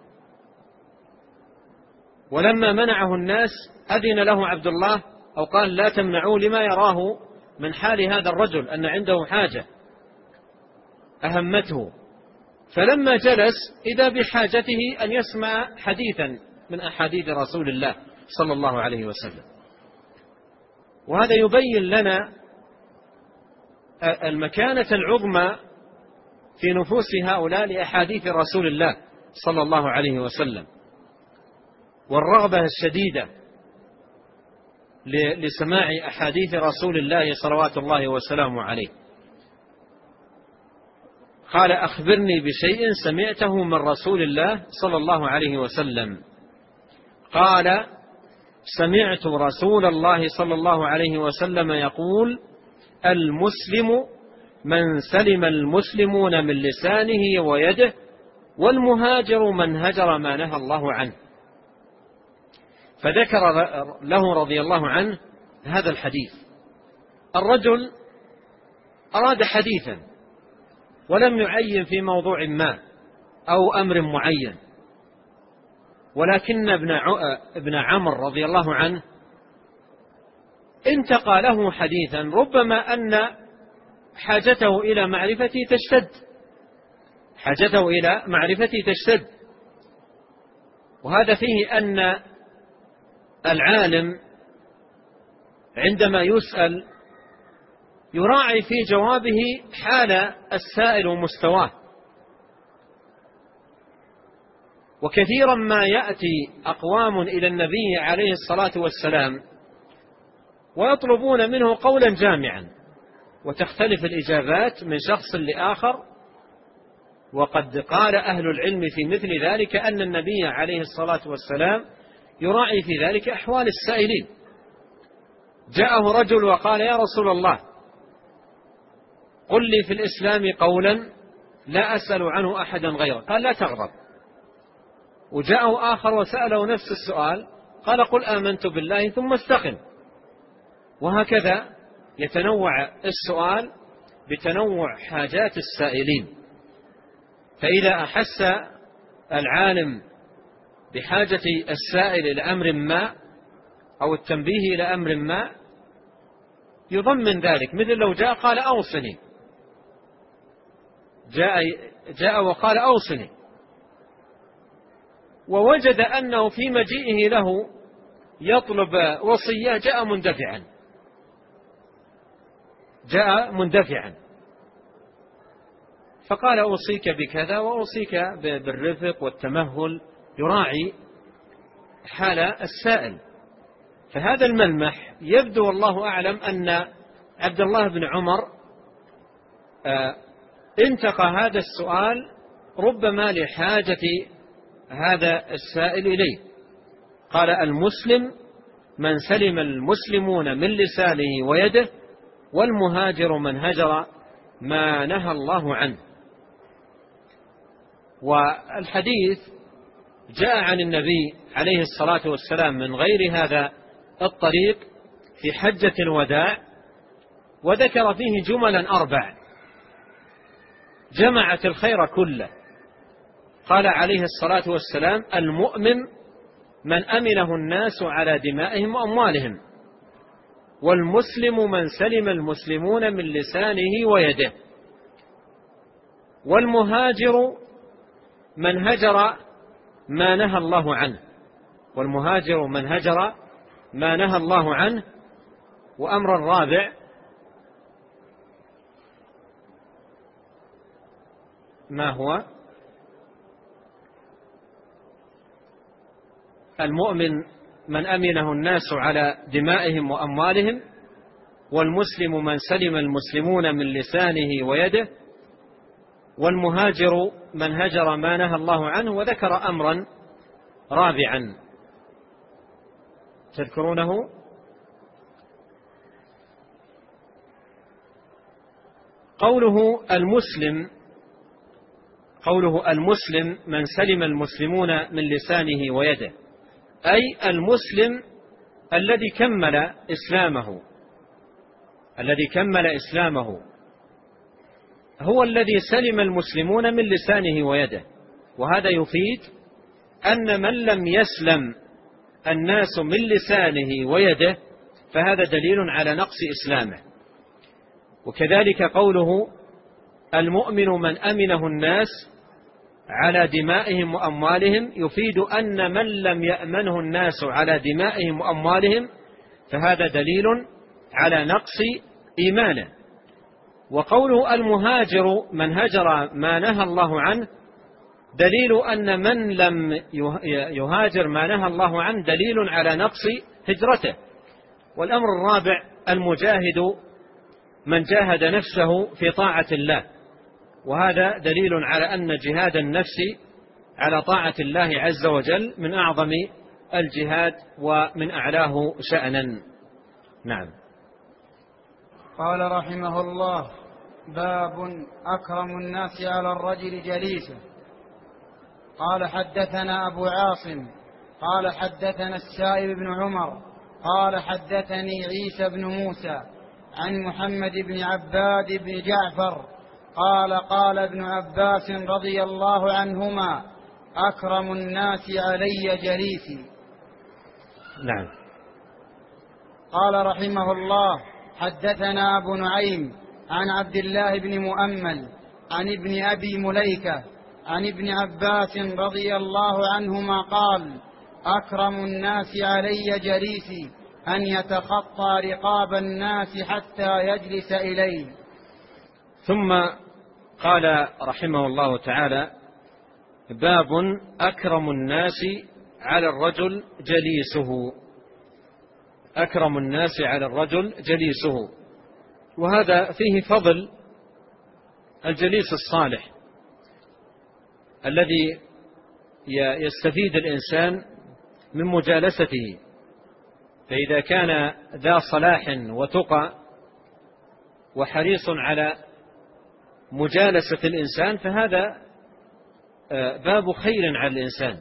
ولما منعه الناس أذن له عبد الله أو قال: لا تمنعوه، لما يراه من حال هذا الرجل أن عنده حاجة أهمته. فلما جلس إذا بحاجته أن يسمع حديثا من أحاديث رسول الله صلى الله عليه وسلم. وهذا يبين لنا المكانة العظمى في نفوس هؤلاء لأحاديث رسول الله صلى الله عليه وسلم، والرغبة الشديدة لسماع أحاديث رسول الله صلوات الله وسلامه عليه. قال: أخبرني بشيء سمعته من رسول الله صلى الله عليه وسلم. قال: سمعت رسول الله صلى الله عليه وسلم يقول: المسلم من سلم المسلمون من لسانه ويده، والمهاجر من هجر ما نهى الله عنه. فذكر له رضي الله عنه هذا الحديث. الرجل أراد حديثا ولم يعين في موضوع ما أو أمر معين، ولكن ابن عمرو رضي الله عنه انتقى له حديثا ربما أن حاجته إلى معرفتي تشتد، وهذا فيه أن العالم عندما يسأل يراعي في جوابه حال السائل ومستواه. وكثيرا ما يأتي أقوام إلى النبي عليه الصلاة والسلام ويطلبون منه قولا جامعا، وتختلف الإجابات من شخص لآخر. وقد قال أهل العلم في مثل ذلك أن النبي عليه الصلاة والسلام يراعي في ذلك أحوال السائلين. جاءه رجل وقال: يا رسول الله، قل لي في الإسلام قولا لا أسأل عنه أحدا غيره. قال: لا تغضب. وجاءه آخر وسأله نفس السؤال، قال: قل آمنت بالله ثم استقم. وهكذا يتنوع السؤال بتنوع حاجات السائلين. فإذا أحس العالم بحاجة السائل إلى أمر ما أو التنبيه إلى أمر ما يضمن ذلك، مثل لو جاء قال: أوصني، جاء وقال: أوصني، ووجد أنه في مجيئه له يطلب وصية جاء مندفعا فقال: أوصيك بكذا وأوصيك بالرفق والتمهل، يراعي حال السائل. فهذا الملمح يبدو والله أعلم أن عبد الله بن عمر انتقى هذا السؤال ربما لحاجة هذا السائل إليه. قال: المسلم من سلم المسلمون من لسانه ويده، والمهاجر من هجر ما نهى الله عنه. والحديث جاء عن النبي عليه الصلاة والسلام من غير هذا الطريق في حجة الوداع، وذكر فيه جملا 4 جمعت الخير كله. قال عليه الصلاة والسلام: المؤمن من أمنه الناس على دمائهم وأموالهم، والمسلم من سلم المسلمون من لسانه ويده، والمهاجر من هجر ما نهى الله عنه. والمهاجر من هجر ما نهى الله عنه. وأمر الرابع ما هو؟ المؤمن من أمنه الناس على دمائهم وأموالهم، والمسلم من سلم المسلمون من لسانه ويده، والمهاجر من هجر ما نهى الله عنه. وذكر أمرا رابعا تذكرونه؟ قوله المسلم من سلم المسلمون من لسانه ويده، أي المسلم الذي كمل إسلامه هو الذي سلم المسلمون من لسانه ويده. وهذا يفيد أن من لم يسلم الناس من لسانه ويده فهذا دليل على نقص إسلامه. وكذلك قوله المؤمن من أمنه الناس على دمائهم وأموالهم يفيد أن من لم يأمنه الناس على دمائهم وأموالهم فهذا دليل على نقص إيمانه. وقوله المهاجر من هجر ما نهى الله عنه دليل أن من لم يهاجر ما نهى الله عنه دليل على نقص هجرته. والأمر الرابع المجاهد من جاهد نفسه في طاعة الله، وهذا دليل على أن جهاد النفس على طاعة الله عز وجل من أعظم الجهاد ومن أعلاه شأنا. نعم. قال رحمه الله: باب أكرم الناس على الرجل جليسه. قال حدثنا أبو عاصم قال حدثنا السائب بن عمر قال حدثني عيسى بن موسى عن محمد بن عباد بن جعفر قال قال ابن عباس رضي الله عنهما: أكرم الناس علي جليسي. نعم. قال رحمه الله: حدثنا أبو نعيم عن عبد الله بن مؤمل عن ابن أبي مليكة عن ابن عباس رضي الله عنهما قال: أكرم الناس علي جليسي أن يتخطى رقاب الناس حتى يجلس إليه. ثم قال رحمه الله تعالى: باب أكرم الناس على الرجل جليسه. أكرم الناس على الرجل جليسه، وهذا فيه فضل الجليس الصالح الذي يستفيد الإنسان من مجالسته. فإذا كان ذا صلاح وتقى وحريص على مجالسة الإنسان فهذا باب خير على الإنسان.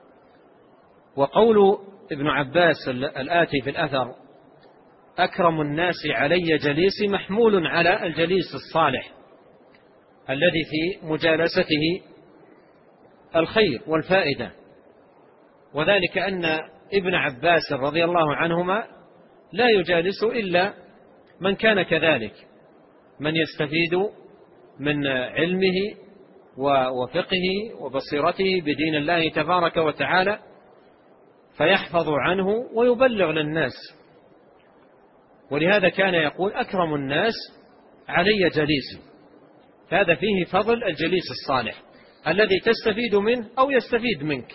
وقول ابن عباس الآتي في الأثر: أكرم الناس علي جليسي، محمول على الجليس الصالح الذي في مجالسته الخير والفائدة. وذلك أن ابن عباس رضي الله عنهما لا يجالس إلا من كان كذلك، من يستفيد من علمه وفقهه وبصيرته بدين الله تبارك وتعالى، فيحفظ عنه ويبلغ للناس. ولهذا كان يقول: أكرم الناس علي جليسي. هذا فيه فضل الجليس الصالح الذي تستفيد منه أو يستفيد منك.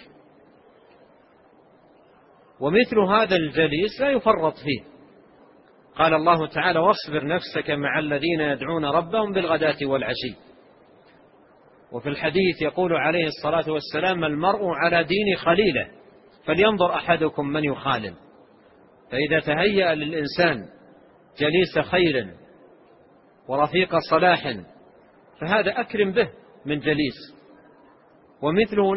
ومثل هذا الجليس لا يفرط فيه. قال الله تعالى: واصبر نفسك مع الذين يدعون ربهم بالغداة والعشي. وفي الحديث يقول عليه الصلاة والسلام: المرء على دين خليله فلينظر أحدكم من يخالل. فإذا تهيأ للإنسان جليس خير ورفيق صلاح فهذا أكرم به من جليس، ومثله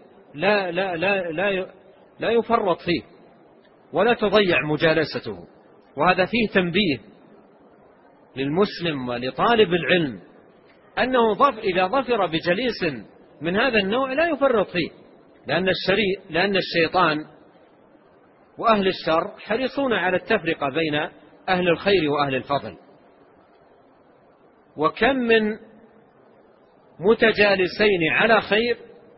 لا يفرط فيه ولا تضيع مجالسته. وهذا فيه تنبيه للمسلم ولطالب العلم أنه إذا ظفر بجليس من هذا النوع لا يفرط فيه، لأن الشيطان وأهل الشر حريصون على التفرقة بين أهل الخير وأهل الفضل. وكم من متجالسين على خير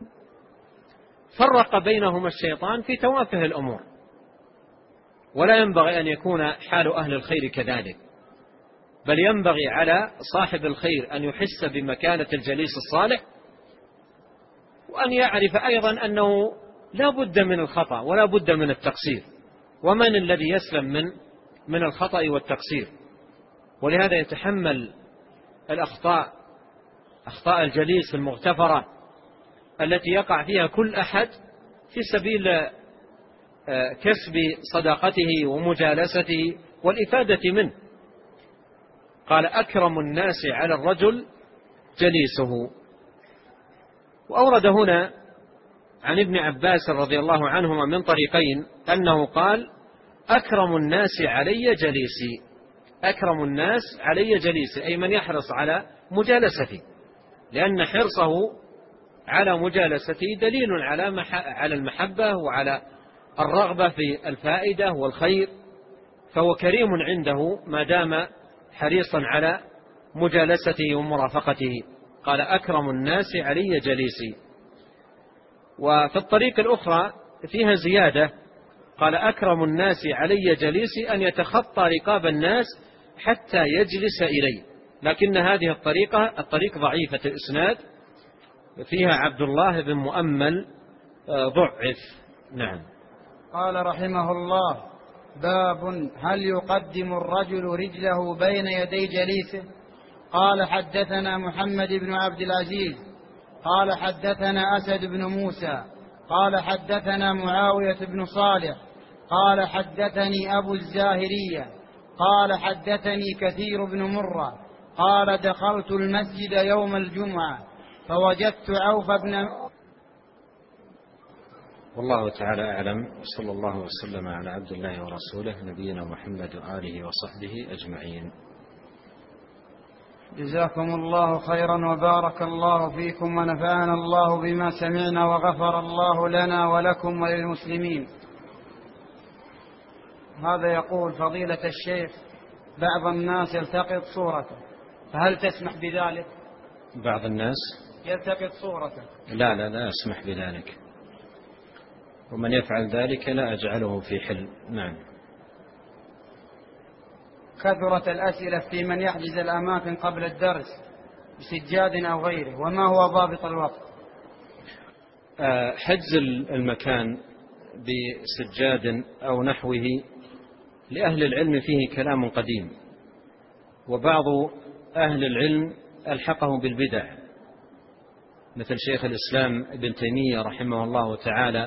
فرق بينهما الشيطان في توافه الأمور. ولا ينبغي أن يكون حال أهل الخير كذلك، بل ينبغي على صاحب الخير أن يحس بمكانة الجليس الصالح، وأن يعرف أيضا أنه لا بد من الخطأ ولا بد من التقصير، ومن الذي يسلم من الخطأ والتقصير. ولهذا يتحمل أخطاء الجليس المغتفرة التي يقع فيها كل أحد في سبيل كسب صداقته ومجالسته والإفادة منه. قال: أكرم الناس على الرجل جليسه. وأورد هنا عن ابن عباس رضي الله عنهما من طريقين أنه قال: أكرم الناس علي جليسي. أكرم الناس علي جليسي أي من يحرص على مجالستي، لأن حرصه على مجالستي دليل على المحبة وعلى الرغبة في الفائدة والخير، فهو كريم عنده ما دام حريصا على مجالسته ومرافقته. قال: أكرم الناس علي جليسي. وفي الطريق الأخرى فيها زيادة، قال: أكرم الناس علي جليسي أن يتخطى رقاب الناس حتى يجلس إلي. لكن هذه الطريق ضعيفة الإسناد، فيها عبد الله بن مؤمل ضعف. نعم. قال رحمه الله: باب هل يقدم الرجل رجله بين يدي جليسه؟ قال حدثنا محمد بن عبد العزيز قال حدثنا أسد بن موسى قال حدثنا معاوية بن صالح قال حدثني أبو الزاهرية قال حدثني كثير بن مرة قال دخلت المسجد يوم الجمعة فوجدت عوف بن. والله تعالى أعلم، صلى الله وسلم على عبد الله ورسوله نبينا محمد وآله وصحبه أجمعين. جزاكم الله خيرا وبارك الله فيكم ونفعنا الله بما سمعنا وغفر الله لنا ولكم وللمسلمين. هذا يقول: فضيلة الشيخ، بعض الناس يلتقط صورته، فهل تسمح بذلك؟ بعض الناس يلتقط صورته؟ لا أسمح بذلك، ومن يفعل ذلك لا أجعله في حل. نعم. كثرت الأسئلة في من يحجز الأماكن قبل الدرس بسجاد أو غيره، وما هو ضابط الوقت؟ حجز المكان بسجاد أو نحوه لأهل العلم فيه كلام قديم، وبعض أهل العلم ألحقه بالبدع مثل شيخ الإسلام ابن تيمية رحمه الله تعالى.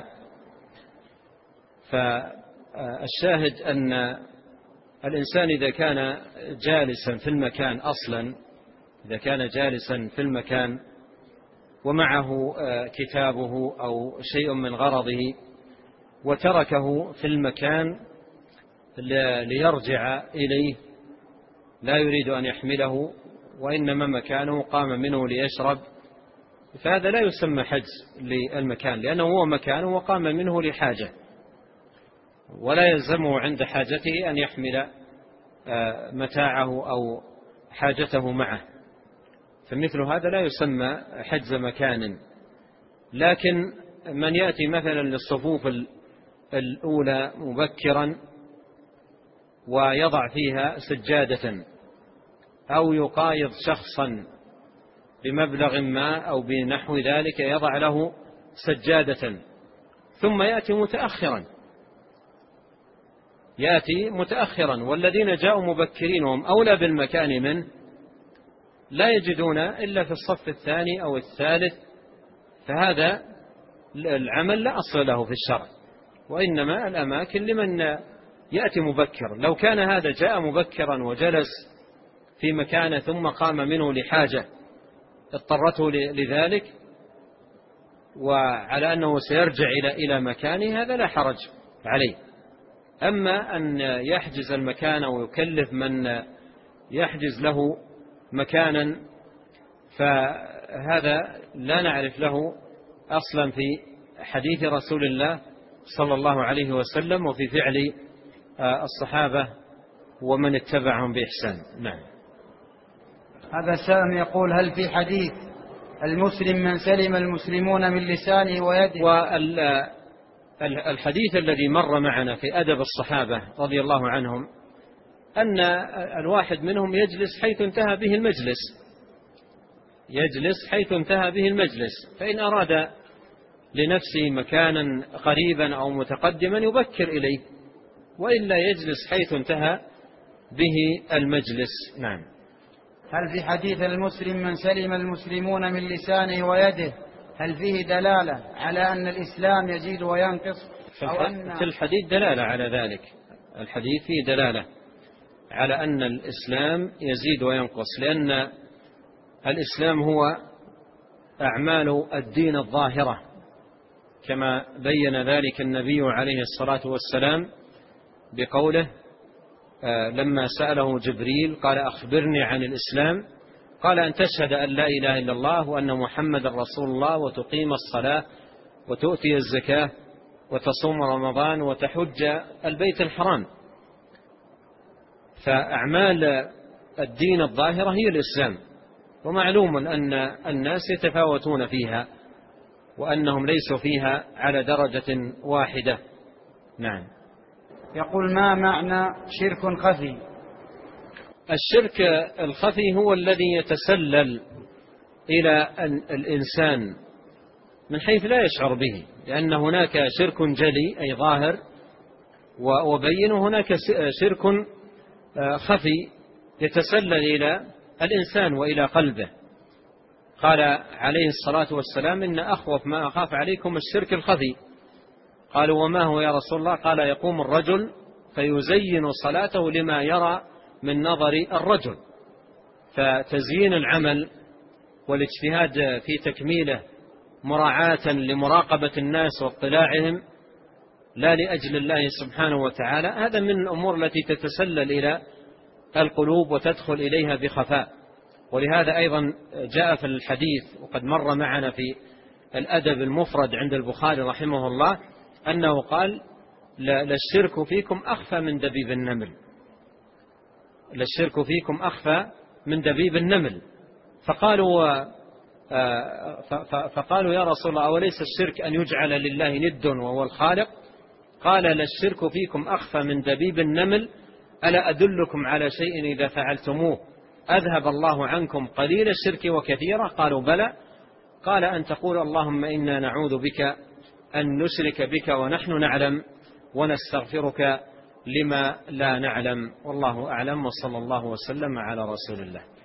فالشاهد أن الإنسان إذا كان جالسا في المكان أصلا، إذا كان جالسا في المكان ومعه كتابه أو شيء من غرضه وتركه في المكان ليرجع إليه، لا يريد أن يحمله وإنما مكانه قام منه ليشرب، فهذا لا يسمى حجز للمكان، لأنه هو مكانه وقام منه لحاجة، ولا يلزمه عند حاجته أن يحمل متاعه أو حاجته معه، فمثل هذا لا يسمى حجز مكان. لكن من يأتي مثلا للصفوف الأولى مبكرا ويضع فيها سجادة، أو يقايض شخصا بمبلغ ما أو بنحو ذلك يضع له سجادة، ثم يأتي متأخرا والذين جاءوا مبكرين وهم أولى بالمكان منه لا يجدون إلا في الصف الثاني أو الثالث، فهذا العمل لا أصل له في الشرع، وإنما الأماكن لمن يأتي مبكرا. لو كان هذا جاء مبكرا وجلس في مكانه ثم قام منه لحاجة اضطرته لذلك وعلى أنه سيرجع إلى مكانه، هذا لا حرج عليه. أما أن يحجز المكان ويكلف من يحجز له مكانا، فهذا لا نعرف له أصلا في حديث رسول الله صلى الله عليه وسلم وفي فعل الصحابة ومن اتبعهم بإحسان. نعم. هذا سائل يقول: هل في حديث المسلم من سلم المسلمون من لسانه ويده؟ والحديث الذي مر معنا في أدب الصحابة رضي الله عنهم أن الواحد منهم يجلس حيث انتهى به المجلس، فإن أراد لنفسه مكانا قريبا أو متقدما يبكر إليه، وإلا يجلس حيث انتهى به المجلس. نعم. هل في حديث المسلم من سلم المسلمون من لسانه ويده هل فيه دلالة على أن الإسلام يزيد وينقص؟ في الحديث دلالة على ذلك، الحديث فيه دلالة على أن الإسلام يزيد وينقص، لأن الإسلام هو أعمال الدين الظاهرة كما بين ذلك النبي عليه الصلاة والسلام بقوله لما سأله جبريل قال: أخبرني عن الإسلام، قال: أن تشهد أن لا إله إلا الله وأن محمد رسول الله وتقيم الصلاة وتؤتي الزكاة وتصوم رمضان وتحج البيت الحرام. فأعمال الدين الظاهرة هي الإسلام، ومعلوم أن الناس يتفاوتون فيها وأنهم ليسوا فيها على درجة واحدة. نعم. يقول: ما معنى شرك خفي؟ الشرك الخفي هو الذي يتسلل إلى الإنسان من حيث لا يشعر به، لأن هناك شرك جلي أي ظاهر وبين، وهناك شرك خفي يتسلل إلى الإنسان وإلى قلبه. قال عليه الصلاة والسلام: إن أخوف ما أخاف عليكم الشرك الخفي. قالوا: وما هو يا رسول الله؟ قال: يقوم الرجل فيزين صلاته لما يرى من نظر الرجل. فتزيين العمل والاجتهاد في تكميله مراعاة لمراقبة الناس واطلاعهم لا لأجل الله سبحانه وتعالى، هذا من الأمور التي تتسلل إلى القلوب وتدخل إليها بخفاء. ولهذا أيضا جاء في الحديث وقد مر معنا في الأدب المفرد عند البخاري رحمه الله أنه قال: للشرك فيكم أخفى من دبيب النمل. للشرك فيكم أخفى من دبيب النمل. فقالوا يا رسول الله: أوليس الشرك أن يجعل لله ند وهو الخالق؟ قال: للشرك فيكم أخفى من دبيب النمل، ألا أدلكم على شيء إذا فعلتموه أذهب الله عنكم قليل الشرك وكثيرا؟ قالوا: بلى. قال: أن تقول اللهم إنا نعوذ بك أن نشرك بك ونحن نعلم ونستغفرك لما لا نعلم. والله أعلم، وصلى الله وسلم على رسول الله.